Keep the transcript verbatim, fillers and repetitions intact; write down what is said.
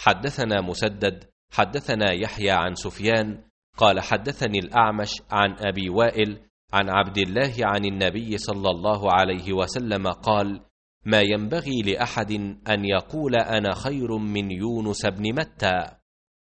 حدثنا مسدد حدثنا يحيى عن سفيان قال حدثني الأعمش عن أبي وائل عن عبد الله عن النبي صلى الله عليه وسلم قال: ما ينبغي لأحد أن يقول أنا خير من يونس بن متى.